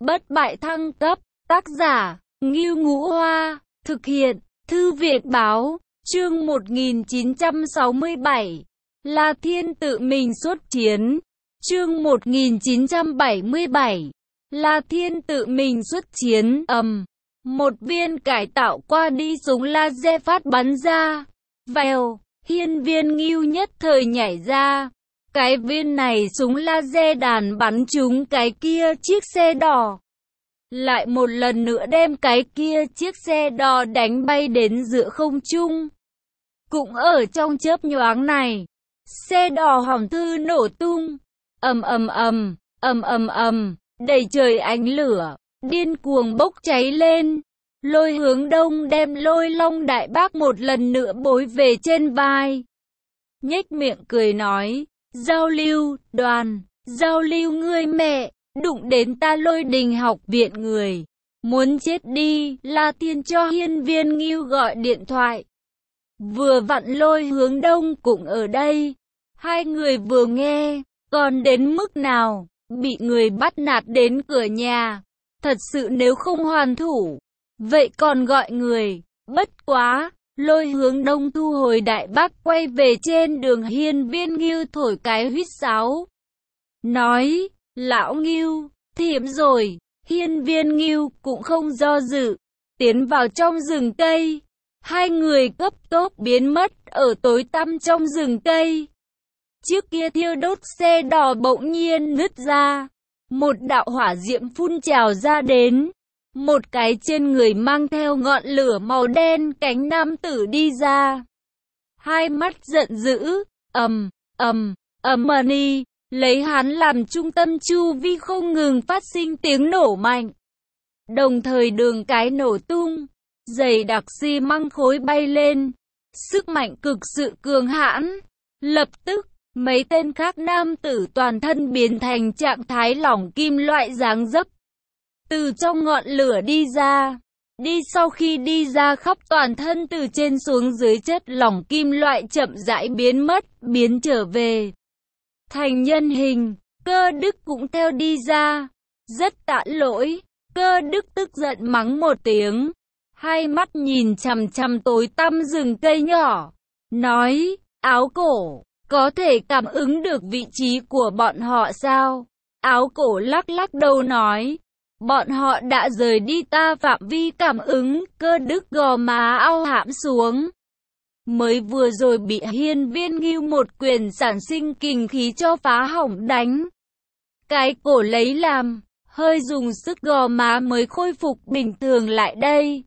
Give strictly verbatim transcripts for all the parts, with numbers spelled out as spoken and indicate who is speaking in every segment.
Speaker 1: Bất bại thăng cấp, tác giả, Ngưu Ngũ Hoa, thực hiện, Thư viện Báo, chương một nghìn chín trăm sáu mươi bảy, La Thiên tự mình xuất chiến, chương một nghìn chín trăm bảy mươi bảy, La Thiên tự mình xuất chiến, ầm, một viên cải tạo qua đi súng laser phát bắn ra, vèo, hiên viên Ngưu nhất thời nhảy ra. Cái viên này súng laser đàn bắn trúng cái kia chiếc xe đỏ. Lại một lần nữa đem cái kia chiếc xe đỏ đánh bay đến giữa không trung. Cũng ở trong chớp nhoáng này, xe đỏ hỏng thư nổ tung. Ầm ầm ầm, ầm ầm ầm, đầy trời ánh lửa, điên cuồng bốc cháy lên. Lôi Hướng Đông đem Lôi Long Đại Bác một lần nữa bối về trên vai. Nhếch miệng cười nói, Giao Lưu, đoàn, Giao Lưu ngươi mẹ, đụng đến ta Lôi Đình học viện người. Muốn chết đi, La Thiên cho hiên viên Ngưu gọi điện thoại. Vừa vặn Lôi Hướng Đông cũng ở đây. Hai người vừa nghe, còn đến mức nào, bị người bắt nạt đến cửa nhà. Thật sự nếu không hoàn thủ, vậy còn gọi người, bất quá. Lôi Hướng Đông thu hồi Đại Bác quay về trên đường hiên viên Ngưu thổi cái huýt sáo. Nói, lão Ngưu, thiểm rồi, hiên viên Ngưu cũng không do dự, tiến vào trong rừng cây. Hai người cấp tốc biến mất ở tối tăm trong rừng cây. Trước kia thiêu đốt xe đỏ bỗng nhiên nứt ra, một đạo hỏa diễm phun trào ra đến. Một cái trên người mang theo ngọn lửa màu đen cánh nam tử đi ra. Hai mắt giận dữ, ầm, ầm, ầm mani, lấy hắn làm trung tâm chu vi không ngừng phát sinh tiếng nổ mạnh. Đồng thời đường cái nổ tung, dày đặc xi măng khối bay lên, sức mạnh cực sự cường hãn. Lập tức, mấy tên khác nam tử toàn thân biến thành trạng thái lỏng kim loại dáng dấp. Từ trong ngọn lửa đi ra, đi sau khi đi ra khắp toàn thân từ trên xuống dưới chất lỏng kim loại chậm rãi biến mất, biến trở về. Thành nhân hình, Cơ Đức cũng theo đi ra. Rất tạ lỗi, Cơ Đức tức giận mắng một tiếng. Hai mắt nhìn chằm chằm tối tăm rừng cây nhỏ. Nói, Áo Cổ, có thể cảm ứng được vị trí của bọn họ sao? Áo Cổ lắc lắc đầu nói. Bọn họ đã rời đi ta phạm vi cảm ứng. Cơ Đức gò má ao hãm xuống. Mới vừa rồi bị hiên viên Ngưu một quyền sản sinh kình khí cho phá hỏng đánh. Cái cổ lấy làm, hơi dùng sức gò má mới khôi phục bình thường lại đây.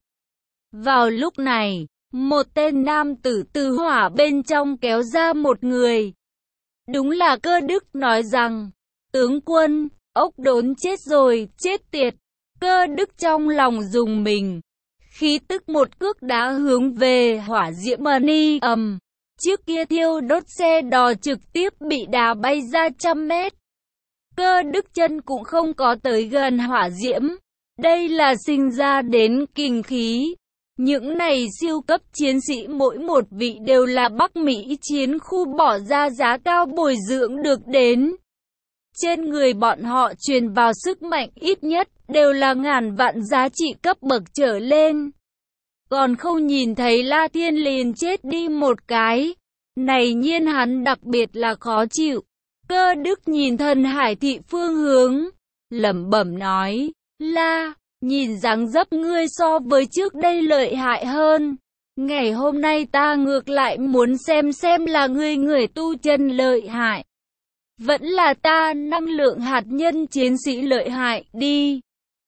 Speaker 1: Vào lúc này, một tên nam tử từ hỏa bên trong kéo ra một người. Đúng là Cơ Đức nói rằng, tướng quân, ốc đốn chết rồi, chết tiệt. Cơ Đức trong lòng dùng mình, khí tức một cước đá hướng về hỏa diễm mani, ầm, trước kia thiêu đốt xe đò trực tiếp bị đá bay ra trăm mét. Cơ Đức chân cũng không có tới gần hỏa diễm, đây là sinh ra đến kình khí. Những này siêu cấp chiến sĩ mỗi một vị đều là Bắc Mỹ chiến khu bỏ ra giá cao bồi dưỡng được đến. Trên người bọn họ truyền vào sức mạnh ít nhất đều là ngàn vạn giá trị cấp bậc trở lên. Còn không nhìn thấy La Thiên liền chết đi một cái. Này nhiên hắn đặc biệt là khó chịu. Cơ Đức nhìn thần hải thị phương hướng, lẩm bẩm nói, La, nhìn dáng dấp ngươi so với trước đây lợi hại hơn. Ngày hôm nay ta ngược lại muốn xem xem là ngươi người tu chân lợi hại. Vẫn là ta năng lượng hạt nhân chiến sĩ lợi hại đi.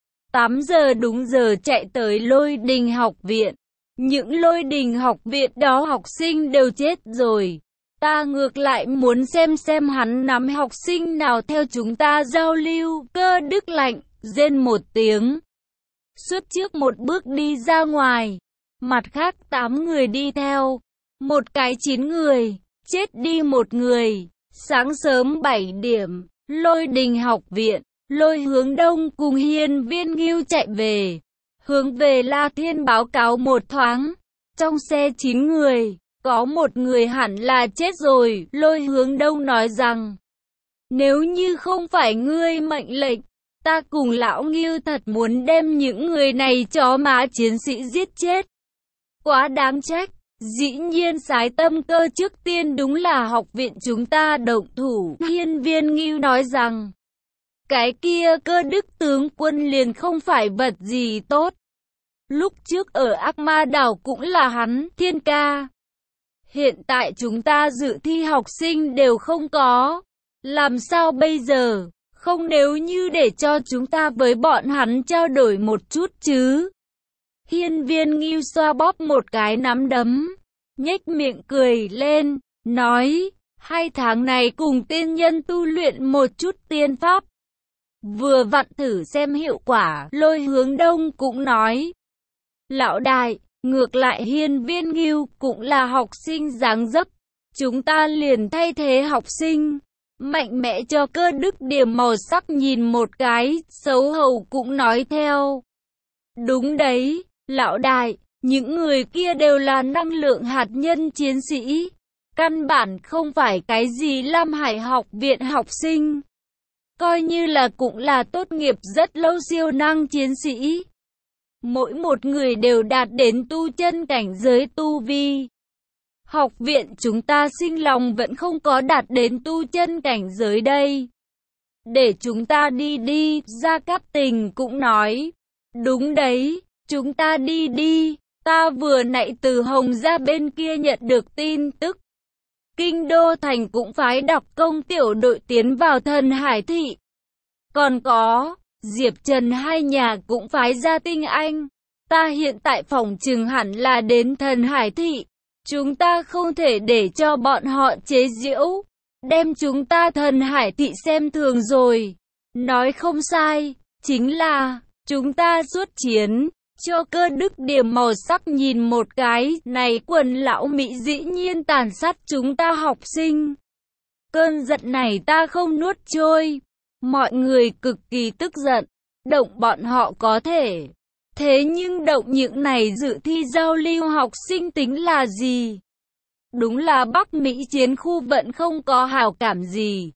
Speaker 1: tám giờ đúng giờ chạy tới Lôi Đình học viện. Những Lôi Đình học viện đó học sinh đều chết rồi. Ta ngược lại muốn xem xem hắn nắm học sinh nào theo chúng ta giao lưu. Cơ Đức lạnh, rên một tiếng. Xuất trước một bước đi ra ngoài. Mặt khác tám người đi theo. Một cái chín người, chết đi một người. Sáng sớm bảy điểm, Lôi Đình học viện, Lôi Hướng Đông cùng hiên viên Ngưu chạy về. Hướng về La Thiên báo cáo một thoáng. Trong xe chín người, có một người hẳn là chết rồi. Lôi Hướng Đông nói rằng, nếu như không phải ngươi mệnh lệnh, ta cùng lão Ngưu thật muốn đem những người này chó má chiến sĩ giết chết. Quá đáng trách, dĩ nhiên Sái Tâm Cơ trước tiên đúng là học viện chúng ta động thủ. Hiên Viên Ngưu nói rằng, cái kia Cơ Đức tướng quân liền không phải vật gì tốt. Lúc trước ở Ác Ma Đảo cũng là hắn, Thiên ca. Hiện tại chúng ta dự thi học sinh đều không có. Làm sao bây giờ? Không nếu như để cho chúng ta với bọn hắn trao đổi một chút chứ. Hiên Viên Ngưu xoa bóp một cái nắm đấm, nhếch miệng cười lên, nói, hai tháng này cùng tiên nhân tu luyện một chút tiên pháp. Vừa vặn thử xem hiệu quả, Lôi Hướng Đông cũng nói. Lão đại, ngược lại Hiên Viên Ngưu cũng là học sinh dáng dấp. Chúng ta liền thay thế học sinh. Mạnh mẽ cho Cơ Đức điểm màu sắc nhìn một cái, xấu hầu cũng nói theo. Đúng đấy, lão đại, những người kia đều là năng lượng hạt nhân chiến sĩ. Căn bản không phải cái gì Lam Hải học viện học sinh. Coi như là cũng là tốt nghiệp rất lâu siêu năng chiến sĩ. Mỗi một người đều đạt đến tu chân cảnh giới tu vi. Học viện chúng ta sinh lòng vẫn không có đạt đến tu chân cảnh giới đây. Để chúng ta đi đi, Gia Cát Tình cũng nói. Đúng đấy, chúng ta đi đi, ta vừa nãy từ Hồng Gia bên kia nhận được tin tức. Kinh Đô Thành cũng phái đặc công tiểu đội tiến vào Thần Hải Thị. Còn có, Diệp Trần hai nhà cũng phái ra tinh anh. Ta hiện tại phòng chừng hẳn là đến Thần Hải Thị. Chúng ta không thể để cho bọn họ chế giễu, đem chúng ta Thần Hải Thị xem thường rồi. Nói không sai, chính là, chúng ta xuất chiến, cho Cơ Đức điểm màu sắc nhìn một cái, này quần lão Mỹ dĩ nhiên tàn sát chúng ta học sinh. Cơn giận này ta không nuốt trôi, mọi người cực kỳ tức giận, động bọn họ có thể. Thế nhưng động những này dự thi giao lưu học sinh tính là gì? Đúng là Bắc Mỹ chiến khu vẫn không có hảo cảm gì.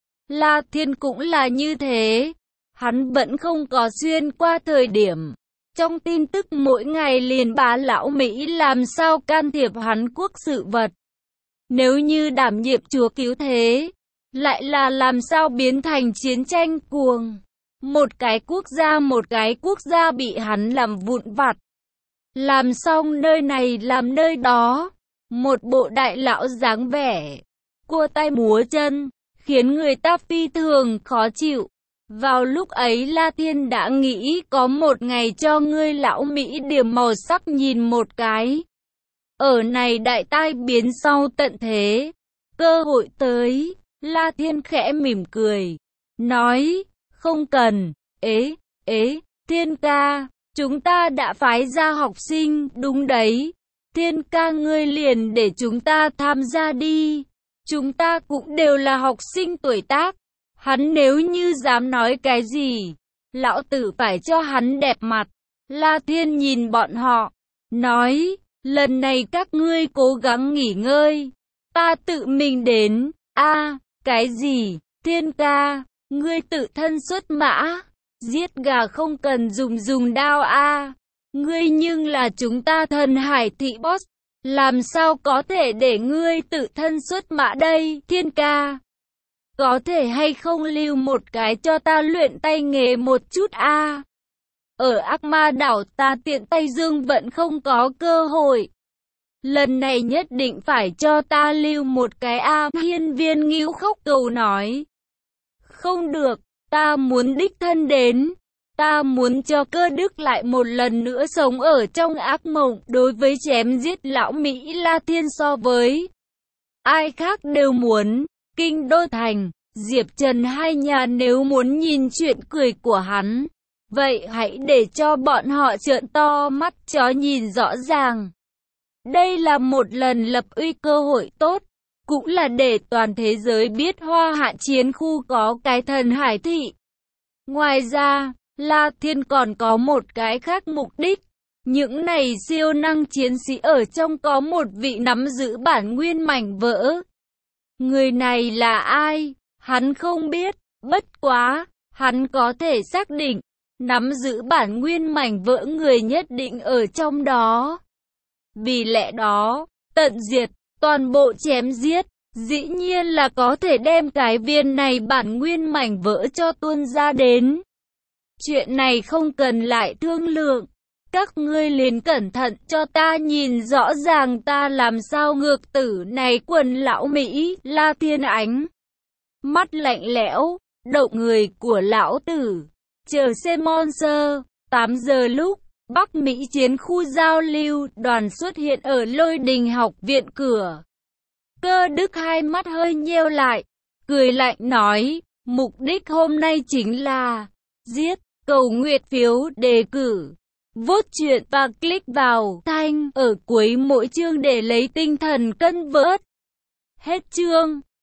Speaker 1: La Thiên cũng là như thế. Hắn vẫn không có xuyên qua thời điểm. Trong tin tức mỗi ngày liền bá lão Mỹ làm sao can thiệp hắn quốc sự vật. Nếu như đảm nhiệm chúa cứu thế, lại là làm sao biến thành chiến tranh cuồng. Một cái quốc gia một cái quốc gia bị hắn làm vụn vặt. Làm xong nơi này làm nơi đó. Một bộ đại lão dáng vẻ, cua tay múa chân, khiến người ta phi thường khó chịu. Vào lúc ấy La Thiên đã nghĩ có một ngày cho ngươi lão Mỹ điểm màu sắc nhìn một cái. Ở này đại tai biến sau tận thế, cơ hội tới, La Thiên khẽ mỉm cười, nói, không cần, ế, ế, Thiên ca, chúng ta đã phái ra học sinh, đúng đấy. Thiên ca ngươi liền để chúng ta tham gia đi. Chúng ta cũng đều là học sinh tuổi tác. Hắn nếu như dám nói cái gì, lão tử phải cho hắn đẹp mặt. La Thiên nhìn bọn họ, nói, lần này các ngươi cố gắng nghỉ ngơi. Ta tự mình đến. A, à, cái gì? Thiên ca, ngươi tự thân xuất mã. Giết gà không cần dùng dùng đao a. À. Ngươi nhưng là chúng ta Thần Hải Thị boss, làm sao có thể để ngươi tự thân xuất mã đây, Thiên ca? Có thể hay không lưu một cái cho ta luyện tay nghề một chút a? À? Ở Ác Ma Đảo ta tiện tay dương vẫn không có cơ hội. Lần này nhất định phải cho ta lưu một cái a. À? Hiên Viên Ngưu khóc cầu nói. Không được, ta muốn đích thân đến. Ta muốn cho Cơ Đức lại một lần nữa sống ở trong ác mộng. Đối với chém giết lão Mỹ La Thiên so với ai khác đều muốn. Kinh Đô Thành, Diệp Trần hai nhà nếu muốn nhìn chuyện cười của hắn, vậy hãy để cho bọn họ trợn to mắt chó nhìn rõ ràng. Đây là một lần lập uy cơ hội tốt, cũng là để toàn thế giới biết Hoa Hạ chiến khu có cái Thần Hải Thị. Ngoài ra, La Thiên còn có một cái khác mục đích. Những này siêu năng chiến sĩ ở trong có một vị nắm giữ bản nguyên mảnh vỡ. Người này là ai? Hắn không biết, bất quá, Hắn có thể xác định, nắm giữ bản nguyên mảnh vỡ người nhất định ở trong đó. Vì lẽ đó, tận diệt, toàn bộ chém giết, dĩ nhiên là có thể đem cái viên này bản nguyên mảnh vỡ cho tuôn ra đến. Chuyện này không cần lại thương lượng. Các ngươi liền cẩn thận cho ta nhìn rõ ràng ta làm sao ngược tử này quần lão Mỹ, La Thiên Ánh. Mắt lạnh lẽo, động người của lão tử. Chờ xem monster, tám giờ lúc, Bắc Mỹ chiến khu giao lưu, đoàn xuất hiện ở Lôi Đình học viện cửa. Cơ Đức hai mắt hơi nheo lại, cười lạnh nói, mục đích hôm nay chính là giết, cầu nguyện phiếu đề cử. Vote chuyện và click vào thanh ở cuối mỗi chương để lấy tinh thần cân vớt. Hết chương.